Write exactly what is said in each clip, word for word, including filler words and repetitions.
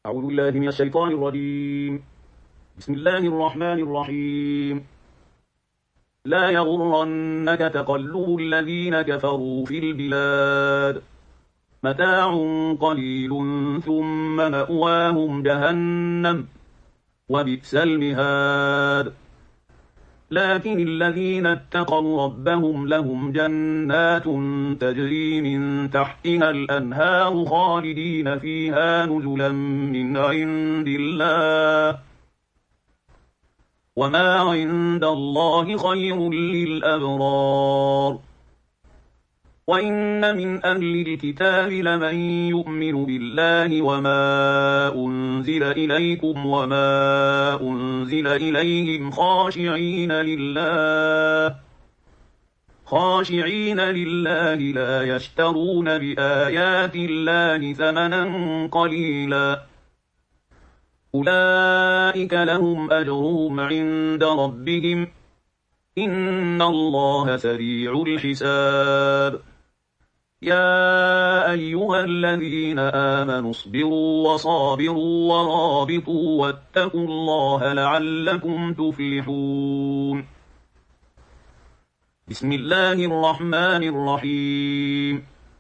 أعوذ بالله من الشيطان الرجيم. بسم الله الرحمن الرحيم. لا يغرنك تقلب الذين كفروا في البلاد، متاع قليل ثم مأواهم جهنم وبئس المهاد. لكن الذين اتقوا ربهم لهم جنات تجري من تحتها الأنهار خالدين فيها نزلا من عند الله، وما عند الله خير للأبرار. وإن من أهل الكتاب لمن يؤمن بالله وما أنزل إليكم وما أنزل إليهم خاشعين لله خاشعين لله لا يشترون بآيات الله ثمنا قليلا، أولئك لهم أجرهم عند ربهم، إن الله سريع الحساب. يا أيها الذين آمنوا اصبروا وصابروا ورابطوا واتقوا الله لعلكم تفلحون. بسم الله الرحمن الرحيم.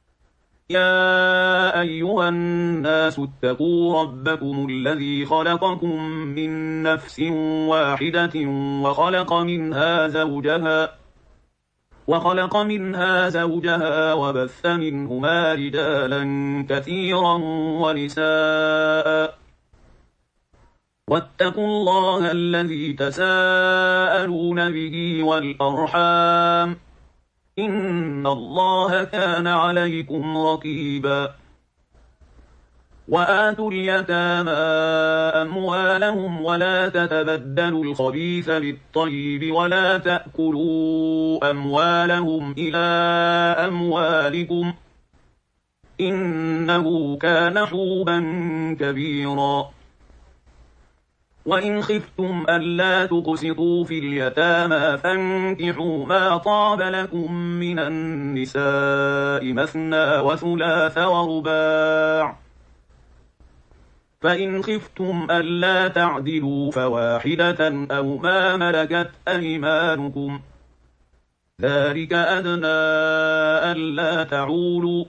يا أيها الناس اتقوا ربكم الذي خلقكم من نفس واحدة وخلق منها زوجها وخلق منها زوجها وبث منهما رجالا كثيرا ونساء، واتقوا الله الذي تساءلون به والأرحام، إن الله كان عليكم رقيبا. وآتوا اليتامى أموالهم ولا تتبدلوا الخبيث بالطيب ولا تأكلوا أموالهم إلى أموالكم، إنه كان حوبا كبيرا. وإن خفتم ألا تقسطوا في اليتامى فانكحوا ما طاب لكم من النساء مثنى وثلاث ورباع، فإن خفتم ألا تعدلوا فواحدة أو ما ملكت أيمانكم، ذلك أدنى ألا تعولوا.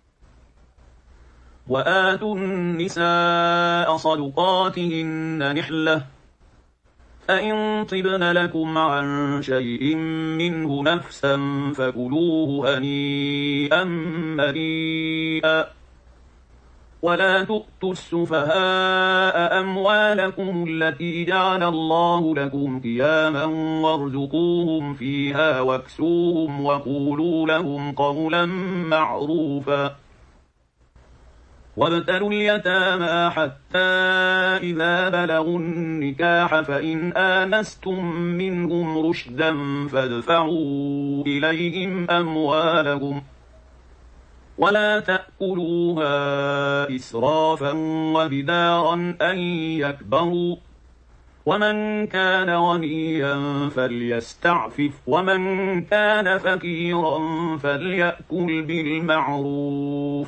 وآتوا النساء صدقاتهن نحلة، فإن طبن لكم عن شيء منه نفسا فكلوه هنيئا مريئا. ولا تؤتوا السفهاء أموالكم التي جعل الله لكم قياما وارزقوهم فيها واكسوهم وقولوا لهم قولا معروفا. وابتلوا اليتامى حتى إذا بلغوا النكاح فإن آنستم منهم رشدا فادفعوا إليهم أموالهم، ولا تأكلوها إسرافا وبدارا أن يكبروا، ومن كان غنيا فليستعفف ومن كان فقيرا فليأكل بالمعروف.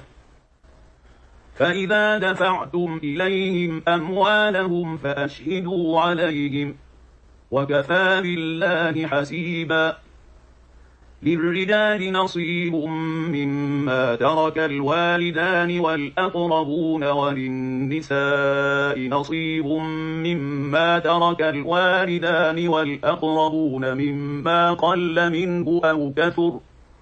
فإذا دفعتم إليهم أموالهم فأشهدوا عليهم، وكفى بالله حسيبا. للرجال نصيب مما ترك الوالدان والأقربون، وللنساء نصيب مما ترك الوالدان والأقربون مما قل منه أو كثر،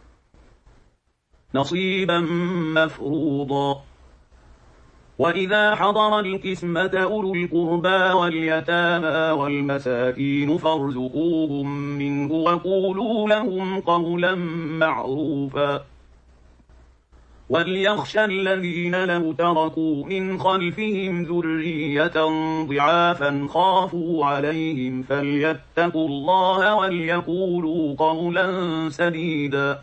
نصيبا مفروضا. وإذا حضر القسمة أولو القربى واليتامى والمساكين فارزقوهم منه وقولوا لهم قولا معروفا. وليخشى الذين لو تركوا من خلفهم ذرية ضعافا خافوا عليهم فليتقوا الله وليقولوا قولا سديدا.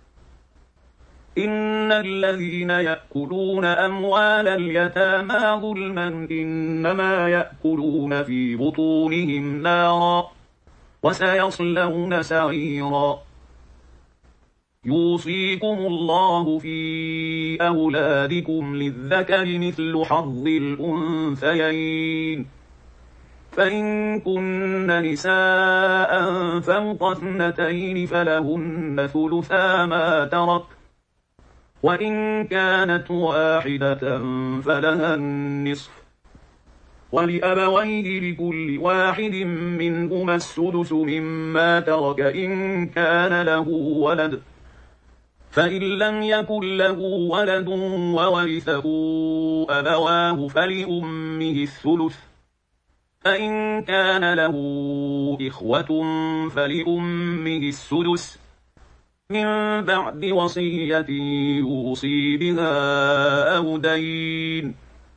إن الذين يأكلون أموال اليتامى ظلما إنما يأكلون في بطونهم نارا وسيصلون سعيرا. يوصيكم الله في أولادكم للذكر مثل حظ الأنثيين فإن كن نساء فوق اثنتين فلهن ثلثا ما ترك وإن كانت واحدة فلها النصف ولأبويه لكل واحد منهما السدس مما ترك إن كان له ولد فإن لم يكن له ولد وورثه أبواه فلأمه الثلث فإن كان له إخوة فلأمه السدس من بعد وصية يوصي بها أو دين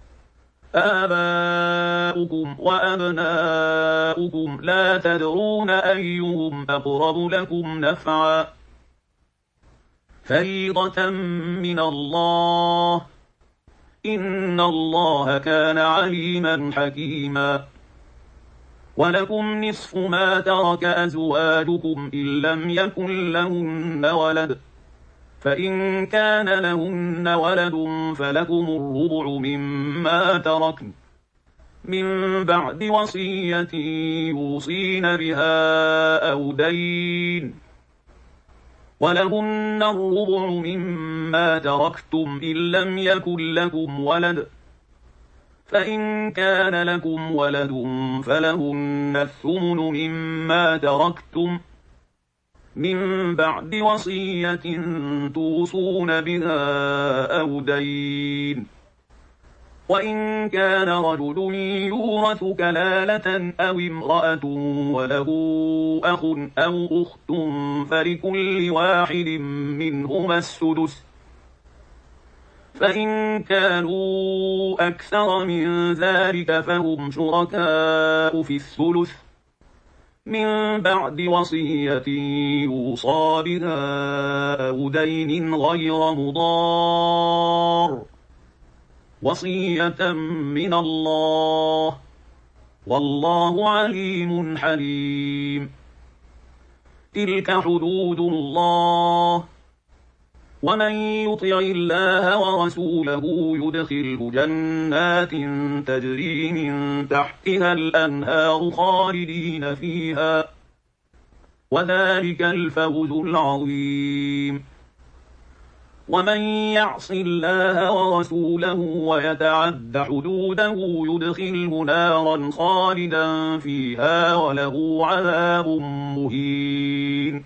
آباؤكم وأبناؤكم لا تدرون أيهم أقرب لكم نفعا فريضة من الله إن الله كان عليما حكيما ولكم نصف ما ترك أزواجكم إن لم يكن لهن ولد فإن كان لهن ولد فلكم الربع مما تركن من بعد وصية يوصين بها أو دين ولهن الربع مما تركتم إن لم يكن لكم ولد فإن كان لكم ولد فلهن الثمن مما تركتم من بعد وصية توصون بها أو دين وإن كان رجل يورث كلالة أو امرأة وله أخ أو أخت فلكل واحد منهما السدس فإن كانوا أكثر من ذلك فهم شركاء في الثلث من بعد وصية يوصى بها أو دين غير مضار وصية من الله والله عليم حليم تلك حدود الله ومن يطع الله ورسوله يدخله جنات تجري من تحتها الأنهار خالدين فيها وذلك الفوز العظيم ومن يعص الله ورسوله ويتعد حدوده يدخله نارا خالدا فيها وله عذاب مهين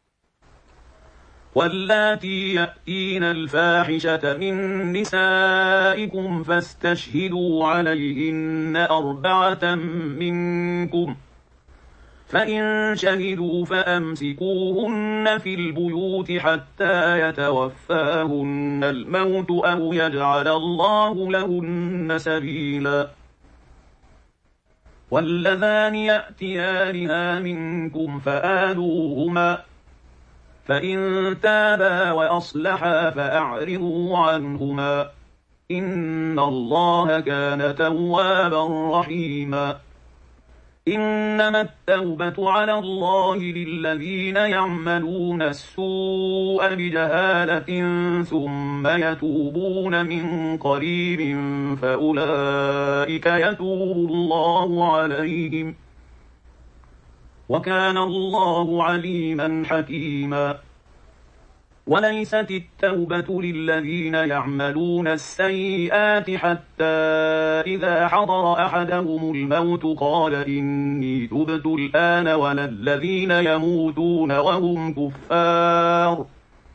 واللاتي يأتين الفاحشة من نسائكم فاستشهدوا عليهن أربعة منكم فإن شهدوا فأمسكوهن في البيوت حتى يتوفاهن الموت أو يجعل الله لهن سبيلا واللذان يأتيانها منكم فآذوهما فإن تابا وأصلحا فأعرضوا عنهما إن الله كان توابا رحيما إنما التوبة على الله للذين يعملون السوء بجهالة ثم يتوبون من قريب فأولئك يتوب الله عليهم وكان الله عليما حكيما وليست التوبة للذين يعملون السيئات حتى إذا حضر أحدهم الموت قال إني تبت الآن ولا الذين يموتون وهم كفار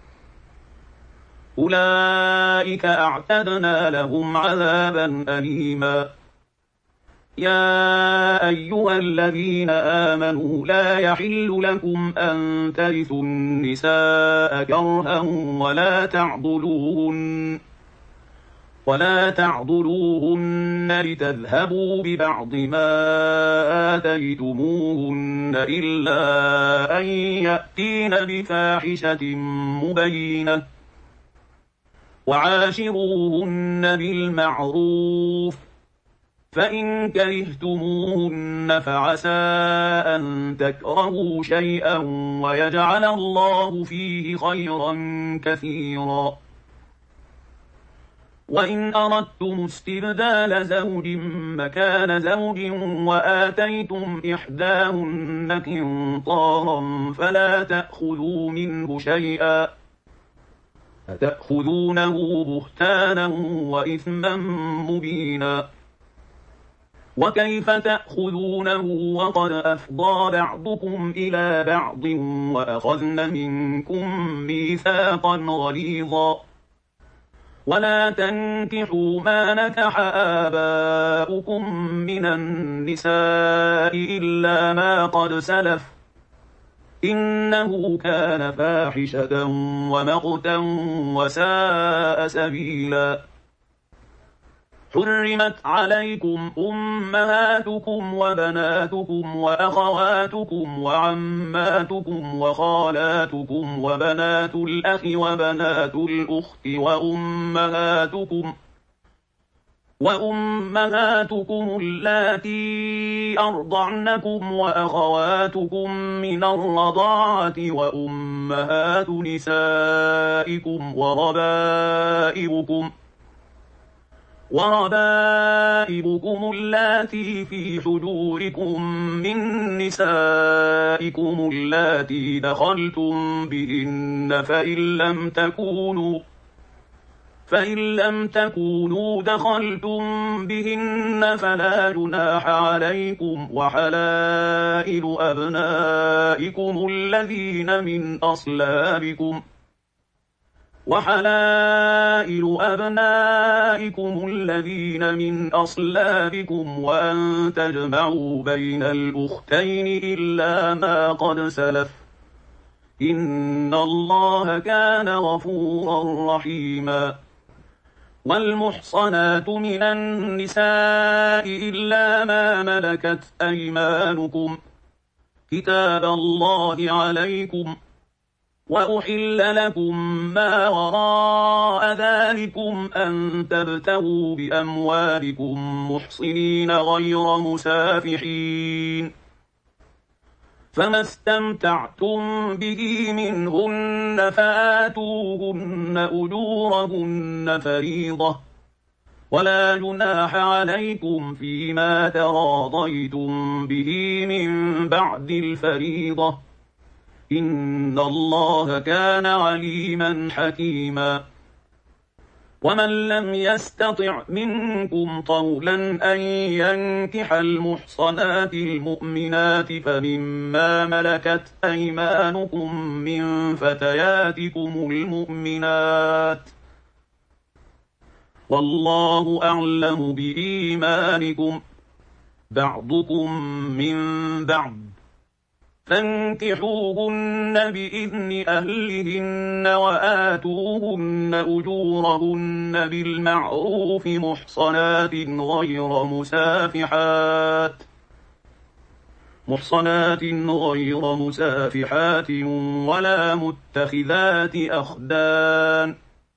أولئك أعتدنا لهم عذابا أليما يا أيها الذين آمنوا لا يحل لكم أن ترثوا النساء كرها ولا تعضلوهن ولا تعضلوهن لتذهبوا ببعض ما آتيتموهن إلا أن يأتين بفاحشة مبينة وعاشروهن بالمعروف فإن كرهتموهن فعسى أن تكرهوا شيئا ويجعل الله فيه خيرا كثيرا. وإن أردتم استبدال زوج مكان زوج وآتيتم إحداهن قنطارا فلا تأخذوا منه شيئا أتأخذونه بهتانا وإثما مبينا. وكيف تأخذونه وقد أفضى بعضكم إلى بعض وأخذن منكم ميثاقا غليظا. ولا تنكحوا ما نكح آباؤكم من النساء إلا ما قد سلف إنه كان فاحشة ومقتا وساء سبيلا. حرمت عليكم أمهاتكم وبناتكم وأخواتكم وعماتكم وخالاتكم وبنات الأخ وبنات الأخت وأمهاتكم وأمهاتكم اللاتي أرضعنكم وأخواتكم من الرضاعة وأمهات نسائكم وربائبكم وربائبكم اللاتي في حجوركم من نسائكم اللاتي دخلتم بهن فإن لم تكونوا فإن لم تكونوا دخلتم بهن فلا جناح عليكم وحلائل أبنائكم الذين من أصلابكم وحلائل أبنائكم الذين من أصلابكم وأن تجمعوا بين الأختين إلا ما قد سلف إن الله كان غفورا رحيما. والمحصنات من النساء إلا ما ملكت أيمانكم كتاب الله عليكم وأحل لكم ما وراء ذلكم أن تبتغوا بأموالكم محصنين غير مسافحين فما استمتعتم به منهن فآتوهن أجورهن فريضة ولا جناح عليكم فيما تراضيتم به من بعد الفريضة إن الله كان عليما حكيما. ومن لم يستطع منكم طولا أن ينكح المحصنات المؤمنات فمما ملكت أيمانكم من فتياتكم المؤمنات والله أعلم بإيمانكم بعضكم من بعض فانكحوهن بإذن أهلهن وآتوهن أجورهن بالمعروف محصنات غير مسافحات محصنات غير مسافحات ولا متخذات أخدان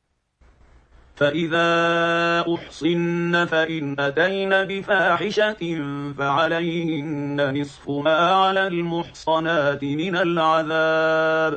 فإذا أحصن فإن أتين بفاحشة فعليهن نصف ما على المحصنات من العذاب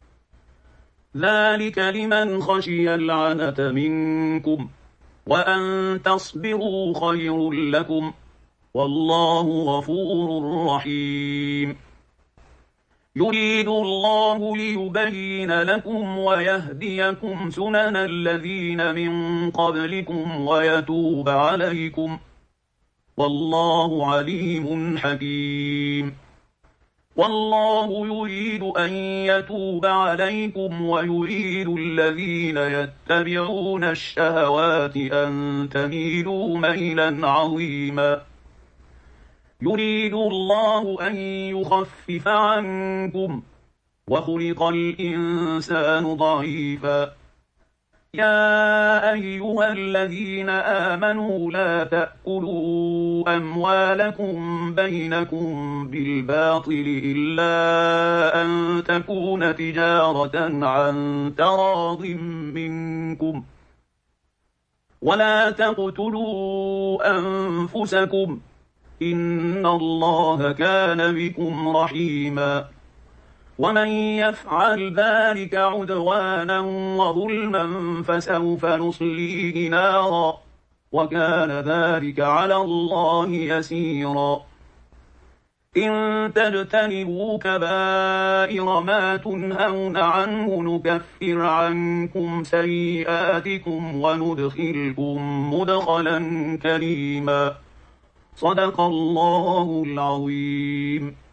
ذلك لمن خشي العنة منكم وأن تصبروا خير لكم والله غفور رحيم. يريد الله ليبين لكم ويهديكم سنن الذين من قبلكم ويتوب عليكم والله عليم حكيم. والله يريد أن يتوب عليكم ويريد الذين يتبعون الشهوات أن تميلوا ميلا عظيما. يريد الله أن يخفف عنكم وخلق الإنسان ضعيفا. يا أيها الذين آمنوا لا تأكلوا أموالكم بينكم بالباطل إلا أن تكون تجارة عن تراض منكم ولا تقتلوا أنفسكم إن الله كان بكم رحيما ومن يفعل ذلك عدوانا وظلما فسوف نصليه نارا وكان ذلك على الله يسيرا إن تجتنبوا كبائر ما تنهون عنه نكفر عنكم سيئاتكم وندخلكم مدخلا كريما صدق الله العظيم.